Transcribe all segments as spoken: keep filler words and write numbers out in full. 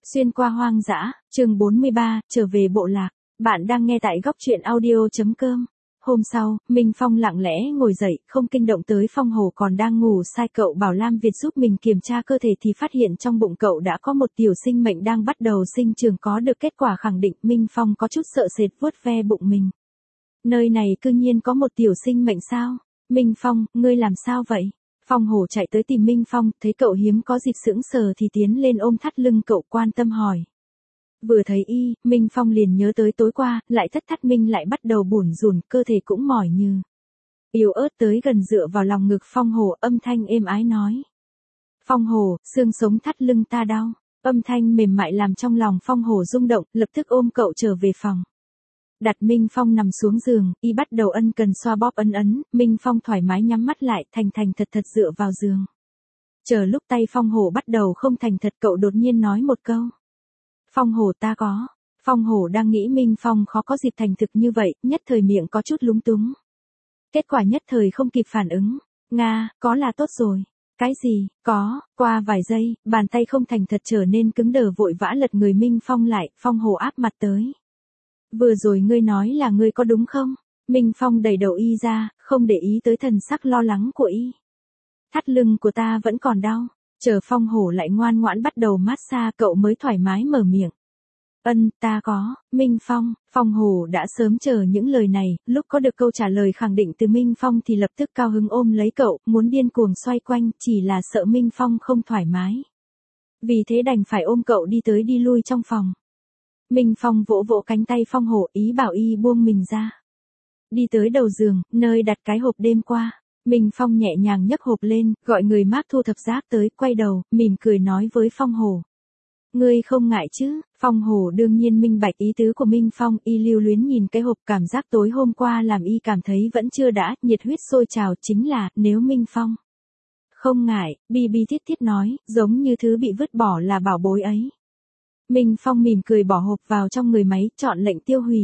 Xuyên qua hoang dã, chương bốn mươi ba, trở về bộ lạc. Bạn đang nghe tại góc truyện audio chấm com. Hôm sau, Minh Phong lặng lẽ ngồi dậy, không kinh động tới Phong Hổ còn đang ngủ sai. Cậu bảo Lam Việt giúp mình kiểm tra cơ thể thì phát hiện trong bụng cậu đã có một tiểu sinh mệnh đang bắt đầu sinh trưởng. Có được kết quả khẳng định, Minh Phong có chút sợ sệt vuốt ve bụng mình. Nơi này cư nhiên có một tiểu sinh mệnh sao? Minh Phong, ngươi làm sao vậy? Phong Hổ chạy tới tìm Minh Phong, thấy cậu hiếm có dịp sững sờ thì tiến lên ôm thắt lưng cậu, quan tâm hỏi. Vừa thấy y, Minh Phong liền nhớ tới tối qua, lại thất thắt Minh lại bắt đầu bủn rủn, cơ thể cũng mỏi như yếu ớt, tới gần dựa vào lòng ngực Phong Hổ, âm thanh êm ái nói. Phong Hổ, xương sống thắt lưng ta đau. Âm thanh mềm mại làm trong lòng Phong Hổ rung động, lập tức ôm cậu trở về phòng. Đặt Minh Phong nằm xuống giường, y bắt đầu ân cần xoa bóp ấn ấn, Minh Phong thoải mái nhắm mắt lại, thành thành thật thật dựa vào giường. Chờ lúc tay Phong Hổ bắt đầu không thành thật, cậu đột nhiên nói một câu. Phong Hổ, ta có. Phong Hổ đang nghĩ Minh Phong khó có dịp thành thực như vậy, nhất thời miệng có chút lúng túng. Kết quả nhất thời không kịp phản ứng. Nga, có là tốt rồi. Cái gì, có, qua vài giây, bàn tay không thành thật trở nên cứng đờ, vội vã lật người Minh Phong lại, Phong Hổ áp mặt tới. Vừa rồi ngươi nói là ngươi có đúng không? Minh Phong đẩy đầu y ra, không để ý tới thần sắc lo lắng của y. Thắt lưng của ta vẫn còn đau. Chờ Phong Hổ lại ngoan ngoãn bắt đầu massage, cậu mới thoải mái mở miệng. Ân, ta có. Minh Phong, Phong Hổ đã sớm chờ những lời này, lúc có được câu trả lời khẳng định từ Minh Phong thì lập tức cao hứng ôm lấy cậu, muốn điên cuồng xoay quanh, chỉ là sợ Minh Phong không thoải mái. Vì thế đành phải ôm cậu đi tới đi lui trong phòng. Minh Phong vỗ vỗ cánh tay Phong Hổ, ý bảo y buông mình ra. Đi tới đầu giường, nơi đặt cái hộp đêm qua. Minh Phong nhẹ nhàng nhấc hộp lên, gọi người mác thu thập rác tới, quay đầu, mỉm cười nói với Phong Hổ. Ngươi không ngại chứ? Phong Hổ đương nhiên minh bạch ý tứ của Minh Phong, y lưu luyến nhìn cái hộp, cảm giác tối hôm qua làm y cảm thấy vẫn chưa đã, nhiệt huyết sôi trào, chính là, nếu Minh Phong không ngại, bi bi thiết thiết nói, giống như thứ bị vứt bỏ là bảo bối ấy. Minh Phong mỉm cười bỏ hộp vào trong người máy, chọn lệnh tiêu hủy.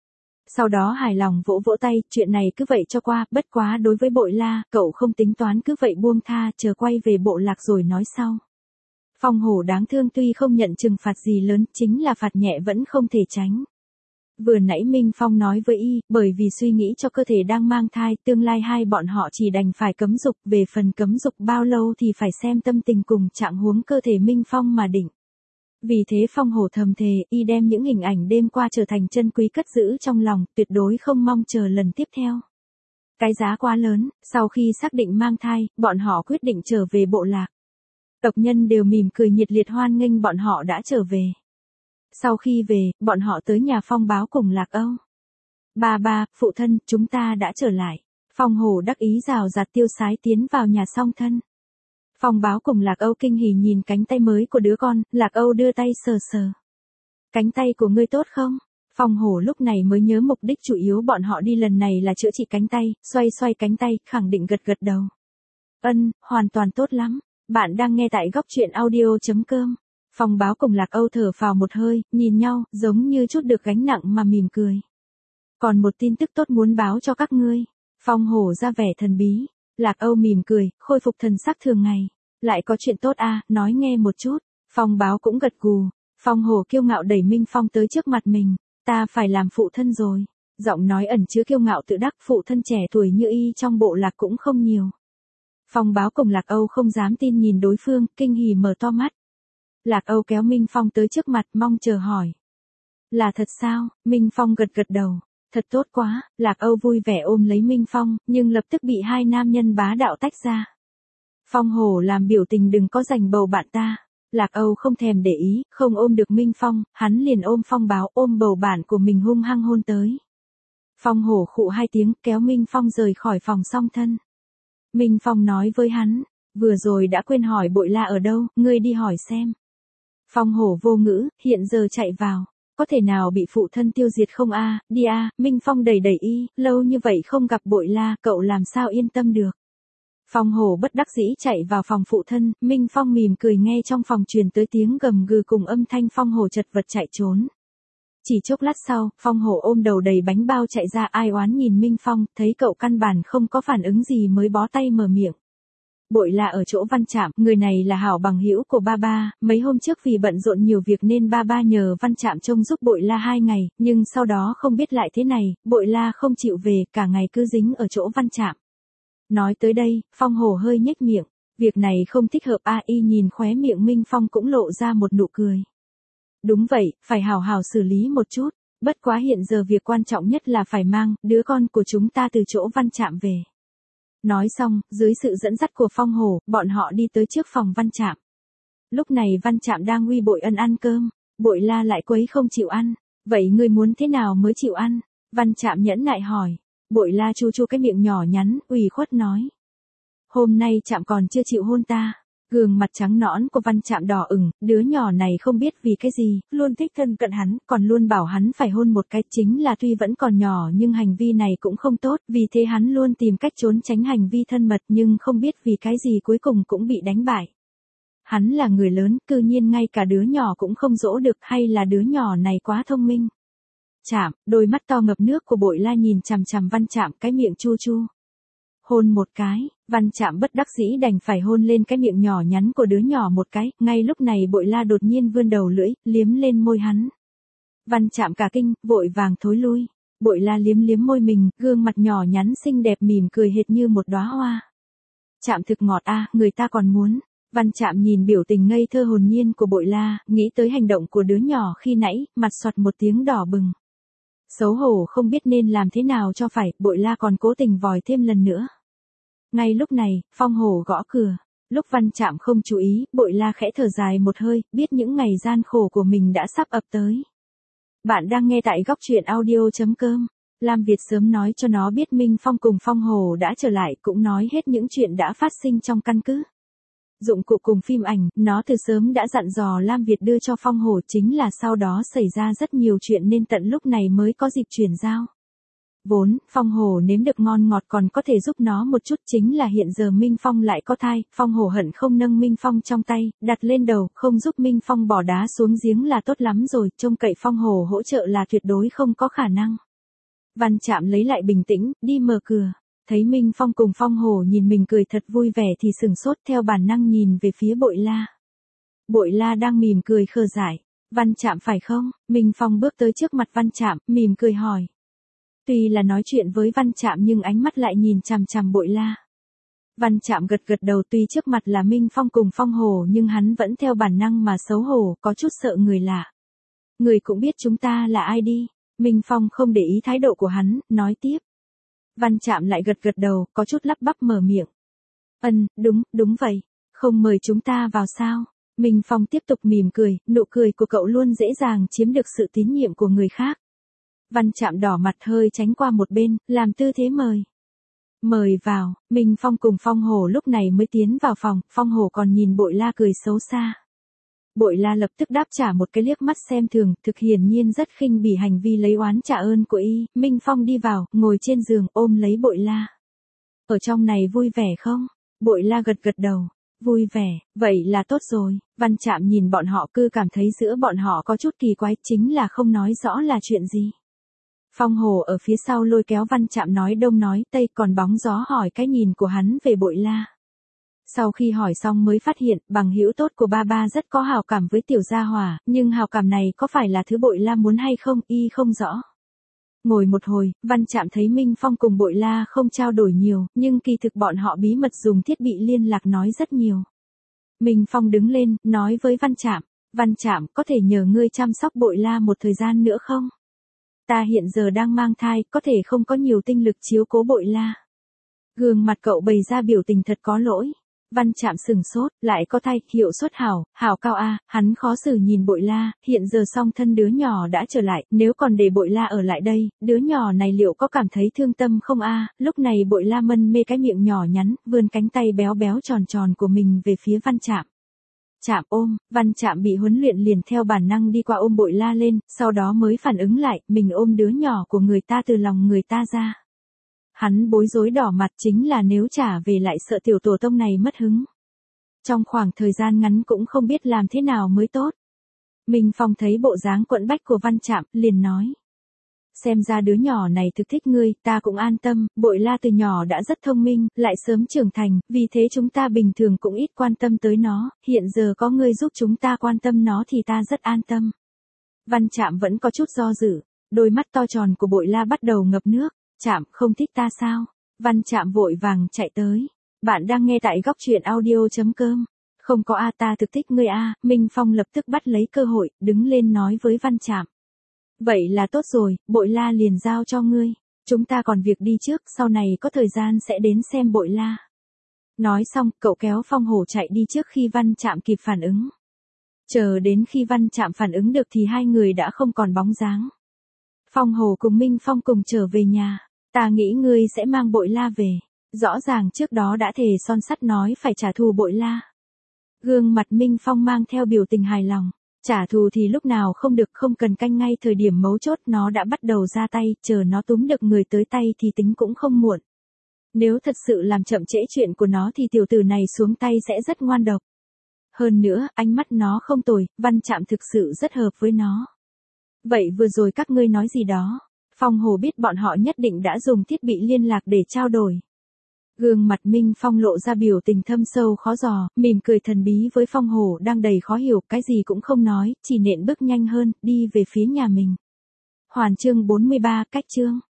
Sau đó hài lòng vỗ vỗ tay, chuyện này cứ vậy cho qua, bất quá đối với Bội La, cậu không tính toán cứ vậy buông tha, chờ quay về bộ lạc rồi nói sau. Phong Hổ đáng thương tuy không nhận trừng phạt gì lớn, chính là phạt nhẹ vẫn không thể tránh. Vừa nãy Minh Phong nói với y, bởi vì suy nghĩ cho cơ thể đang mang thai, tương lai hai bọn họ chỉ đành phải cấm dục, về phần cấm dục bao lâu thì phải xem tâm tình cùng trạng huống cơ thể Minh Phong mà định. Vì thế Phong Hổ thầm thề, y đem những hình ảnh đêm qua trở thành chân quý cất giữ trong lòng, tuyệt đối không mong chờ lần tiếp theo. Cái giá quá lớn, sau khi xác định mang thai, bọn họ quyết định trở về bộ lạc. Tộc nhân đều mỉm cười nhiệt liệt hoan nghênh bọn họ đã trở về. Sau khi về, bọn họ tới nhà Phong báo cùng Lạc Âu. Ba ba, phụ thân, chúng ta đã trở lại. Phong Hổ đắc ý rào rạt tiêu sái tiến vào nhà song thân. Phong báo cùng Lạc Âu kinh hỉ nhìn cánh tay mới của đứa con, Lạc Âu đưa tay sờ sờ. Cánh tay của ngươi tốt không? Phong Hổ lúc này mới nhớ mục đích chủ yếu bọn họ đi lần này là chữa trị cánh tay, xoay xoay cánh tay, khẳng định gật gật đầu. Ân, hoàn toàn tốt lắm. Bạn đang nghe tại góc truyện audio chấm com. Phong báo cùng Lạc Âu thở phào một hơi, nhìn nhau, giống như chút được gánh nặng mà mỉm cười. Còn một tin tức tốt muốn báo cho các ngươi. Phong Hổ ra vẻ thần bí. Lạc Âu mỉm cười, khôi phục thần sắc thường ngày. Lại có chuyện tốt à, nói nghe một chút. Phong báo cũng gật gù. Phong Hổ kiêu ngạo đẩy Minh Phong tới trước mặt mình. Ta phải làm phụ thân rồi. Giọng nói ẩn chứa kiêu ngạo tự đắc, phụ thân trẻ tuổi như y trong bộ lạc cũng không nhiều. Phong báo cùng Lạc Âu không dám tin nhìn đối phương, kinh hỉ mở to mắt. Lạc Âu kéo Minh Phong tới trước mặt, mong chờ hỏi. Là thật sao? Minh Phong gật gật đầu. Thật tốt quá. Lạc Âu vui vẻ ôm lấy Minh Phong, nhưng lập tức bị hai nam nhân bá đạo tách ra. Phong Hổ làm biểu tình đừng có giành bầu bạn ta. Lạc Âu không thèm để ý, không ôm được Minh Phong, hắn liền ôm Phong báo, ôm bầu bạn của mình hung hăng hôn tới. Phong Hổ khụ hai tiếng, kéo Minh Phong rời khỏi phòng song thân. Minh Phong nói với hắn, vừa rồi đã quên hỏi Bội La ở đâu, ngươi đi hỏi xem. Phong Hổ vô ngữ, hiện giờ chạy vào, có thể nào bị phụ thân tiêu diệt không a? Đi a. Minh Phong đẩy đẩy y, lâu như vậy không gặp Bội La, cậu làm sao yên tâm được. Phong Hổ bất đắc dĩ chạy vào phòng phụ thân, Minh Phong mỉm cười nghe trong phòng truyền tới tiếng gầm gừ cùng âm thanh Phong Hổ chật vật chạy trốn. Chỉ chốc lát sau, Phong Hổ ôm đầu đầy bánh bao chạy ra, ai oán nhìn Minh Phong, thấy cậu căn bản không có phản ứng gì mới bó tay mở miệng. Bội La ở chỗ Văn Trạm, người này là hảo bằng hữu của ba ba, mấy hôm trước vì bận rộn nhiều việc nên ba ba nhờ Văn Trạm trông giúp Bội La hai ngày, nhưng sau đó không biết lại thế này, Bội La không chịu về, cả ngày cứ dính ở chỗ Văn Trạm. Nói tới đây, Phong Hổ hơi nhếch miệng, việc này không thích hợp a y nhìn khóe miệng Minh Phong cũng lộ ra một nụ cười. Đúng vậy, phải hào hào xử lý một chút, bất quá hiện giờ việc quan trọng nhất là phải mang đứa con của chúng ta từ chỗ Văn Trạm về. Nói xong, dưới sự dẫn dắt của Phong Hổ, bọn họ đi tới trước phòng Văn Trạm. Lúc này Văn Trạm đang uy Bội Ân ăn cơm, Bội La lại quấy không chịu ăn. Vậy ngươi muốn thế nào mới chịu ăn? Văn Trạm nhẫn nại hỏi. Bội La chu chu cái miệng nhỏ nhắn, ủy khuất nói. Hôm nay Trạm còn chưa chịu hôn ta. Gương mặt trắng nõn của Văn Trạm đỏ ửng, đứa nhỏ này không biết vì cái gì, luôn thích thân cận hắn, còn luôn bảo hắn phải hôn một cái, chính là tuy vẫn còn nhỏ nhưng hành vi này cũng không tốt, vì thế hắn luôn tìm cách trốn tránh hành vi thân mật nhưng không biết vì cái gì cuối cùng cũng bị đánh bại. Hắn là người lớn, cư nhiên ngay cả đứa nhỏ cũng không dỗ được, hay là đứa nhỏ này quá thông minh. Trạm, đôi mắt to ngập nước của Bội La nhìn chằm chằm Văn Trạm, cái miệng chu chu. Hôn một cái, Văn Trạm bất đắc dĩ đành phải hôn lên cái miệng nhỏ nhắn của đứa nhỏ một cái, ngay lúc này Bội La đột nhiên vươn đầu lưỡi, liếm lên môi hắn. Văn Trạm cả kinh, vội vàng thối lui. Bội La liếm liếm môi mình, gương mặt nhỏ nhắn xinh đẹp mỉm cười hệt như một đóa hoa. Trạm thực ngọt a, người ta còn muốn. Văn Trạm nhìn biểu tình ngây thơ hồn nhiên của Bội La, nghĩ tới hành động của đứa nhỏ khi nãy, mặt xoặt một tiếng đỏ bừng. Xấu hổ không biết nên làm thế nào cho phải, Bội La còn cố tình vòi thêm lần nữa. Ngay lúc này, Phong Hổ gõ cửa. Lúc Văn Trạm không chú ý, Bội La khẽ thở dài một hơi, biết những ngày gian khổ của mình đã sắp ập tới. Bạn đang nghe tại góc truyện audio chấm com. Lam Việt sớm nói cho nó biết Minh Phong cùng Phong Hổ đã trở lại, cũng nói hết những chuyện đã phát sinh trong căn cứ. Dụng cụ cùng phim ảnh, nó từ sớm đã dặn dò Lam Việt đưa cho Phong Hổ, chính là sau đó xảy ra rất nhiều chuyện nên tận lúc này mới có dịp chuyển giao. Vốn, Phong Hổ nếm được ngon ngọt còn có thể giúp nó một chút, chính là hiện giờ Minh Phong lại có thai, Phong Hổ hận không nâng Minh Phong trong tay, đặt lên đầu, không giúp Minh Phong bỏ đá xuống giếng là tốt lắm rồi, trông cậy Phong Hổ hỗ trợ là tuyệt đối không có khả năng. Văn Trạm lấy lại bình tĩnh, đi mở cửa, thấy Minh Phong cùng Phong Hổ nhìn mình cười thật vui vẻ thì sừng sốt, theo bản năng nhìn về phía Bội La. Bội La đang mỉm cười khờ dại. Văn Trạm phải không? Minh Phong bước tới trước mặt Văn Trạm, mỉm cười hỏi. Tuy là nói chuyện với Văn Trạm nhưng ánh mắt lại nhìn chằm chằm Bội La. Văn Trạm gật gật đầu, tuy trước mặt là Minh Phong cùng Phong Hổ nhưng hắn vẫn theo bản năng mà xấu hổ, có chút sợ người lạ. Người cũng biết chúng ta là ai đi. Minh Phong không để ý thái độ của hắn, nói tiếp. Văn Trạm lại gật gật đầu, có chút lắp bắp mở miệng. Ừm, đúng, đúng vậy. Không mời chúng ta vào sao? Minh Phong tiếp tục mỉm cười, nụ cười của cậu luôn dễ dàng chiếm được sự tín nhiệm của người khác. Văn Trạm đỏ mặt hơi tránh qua một bên, làm tư thế mời. Mời vào, Minh Phong cùng Phong Hổ lúc này mới tiến vào phòng, Phong Hổ còn nhìn Bội La cười xấu xa. Bội La lập tức đáp trả một cái liếc mắt xem thường, thực hiển nhiên rất khinh bỉ hành vi lấy oán trả ơn của y. Minh Phong đi vào, ngồi trên giường, ôm lấy Bội La. Ở trong này vui vẻ không? Bội La gật gật đầu. Vui vẻ, vậy là tốt rồi. Văn Trạm nhìn bọn họ cứ cảm thấy giữa bọn họ có chút kỳ quái, chính là không nói rõ là chuyện gì. Phong Hổ ở phía sau lôi kéo Văn Trạm nói đông nói tây, còn bóng gió hỏi cái nhìn của hắn về Bội La. Sau khi hỏi xong mới phát hiện, bằng hữu tốt của ba ba rất có hào cảm với tiểu gia hỏa, nhưng hào cảm này có phải là thứ Bội La muốn hay không, y không rõ. Ngồi một hồi, Văn Trạm thấy Minh Phong cùng Bội La không trao đổi nhiều, nhưng kỳ thực bọn họ bí mật dùng thiết bị liên lạc nói rất nhiều. Minh Phong đứng lên, nói với Văn Trạm, Văn Trạm có thể nhờ ngươi chăm sóc Bội La một thời gian nữa không? Ta hiện giờ đang mang thai, có thể không có nhiều tinh lực chiếu cố Bội La. Gương mặt cậu bày ra biểu tình thật có lỗi. Văn Trạm sừng sốt, lại có thai, hiệu suất hảo, hảo cao a, hắn khó xử nhìn Bội La, hiện giờ song thân đứa nhỏ đã trở lại, nếu còn để Bội La ở lại đây, đứa nhỏ này liệu có cảm thấy thương tâm không a? Lúc này Bội La mân mê cái miệng nhỏ nhắn, vươn cánh tay béo béo tròn tròn của mình về phía Văn Trạm. Trạm ôm, Văn Trạm bị huấn luyện liền theo bản năng đi qua ôm Bội La lên, sau đó mới phản ứng lại, mình ôm đứa nhỏ của người ta từ lòng người ta ra. Hắn bối rối đỏ mặt, chính là nếu trả về lại sợ tiểu tổ tông này mất hứng. Trong khoảng thời gian ngắn cũng không biết làm thế nào mới tốt. Minh Phong thấy bộ dáng quẫn bách của Văn Trạm, liền nói. Xem ra đứa nhỏ này thực thích ngươi, ta cũng an tâm, Bội La từ nhỏ đã rất thông minh, lại sớm trưởng thành, vì thế chúng ta bình thường cũng ít quan tâm tới nó, hiện giờ có ngươi giúp chúng ta quan tâm nó thì ta rất an tâm. Văn Trạm vẫn có chút do dự, đôi mắt to tròn của Bội La bắt đầu ngập nước, Trạm không thích ta sao? Văn Trạm vội vàng chạy tới. Bạn đang nghe tại góc truyện audio.com. Không có a ta thực thích ngươi a, Minh Phong lập tức bắt lấy cơ hội, đứng lên nói với Văn Trạm. Vậy là tốt rồi, Bội La liền giao cho ngươi. Chúng ta còn việc đi trước, sau này có thời gian sẽ đến xem Bội La. Nói xong, cậu kéo Phong Hổ chạy đi trước khi Văn Trạm kịp phản ứng. Chờ đến khi Văn Trạm phản ứng được thì hai người đã không còn bóng dáng. Phong Hổ cùng Minh Phong cùng trở về nhà. Ta nghĩ ngươi sẽ mang Bội La về. Rõ ràng trước đó đã thề son sắt nói phải trả thù Bội La. Gương mặt Minh Phong mang theo biểu tình hài lòng. Trả thù thì lúc nào không được, không cần canh ngay thời điểm mấu chốt, nó đã bắt đầu ra tay, chờ nó túm được người tới tay thì tính cũng không muộn. Nếu thật sự làm chậm trễ chuyện của nó thì tiểu tử này xuống tay sẽ rất ngoan độc. Hơn nữa, ánh mắt nó không tồi, Văn Trạm thực sự rất hợp với nó. Vậy vừa rồi các ngươi nói gì đó? Phong Hổ biết bọn họ nhất định đã dùng thiết bị liên lạc để trao đổi. Gương mặt Minh Phong lộ ra biểu tình thâm sâu khó dò, mỉm cười thần bí với Phong Hổ đang đầy khó hiểu, cái gì cũng không nói, chỉ nện bước nhanh hơn, đi về phía nhà mình. Hoàn chương bốn mươi ba, cách chương.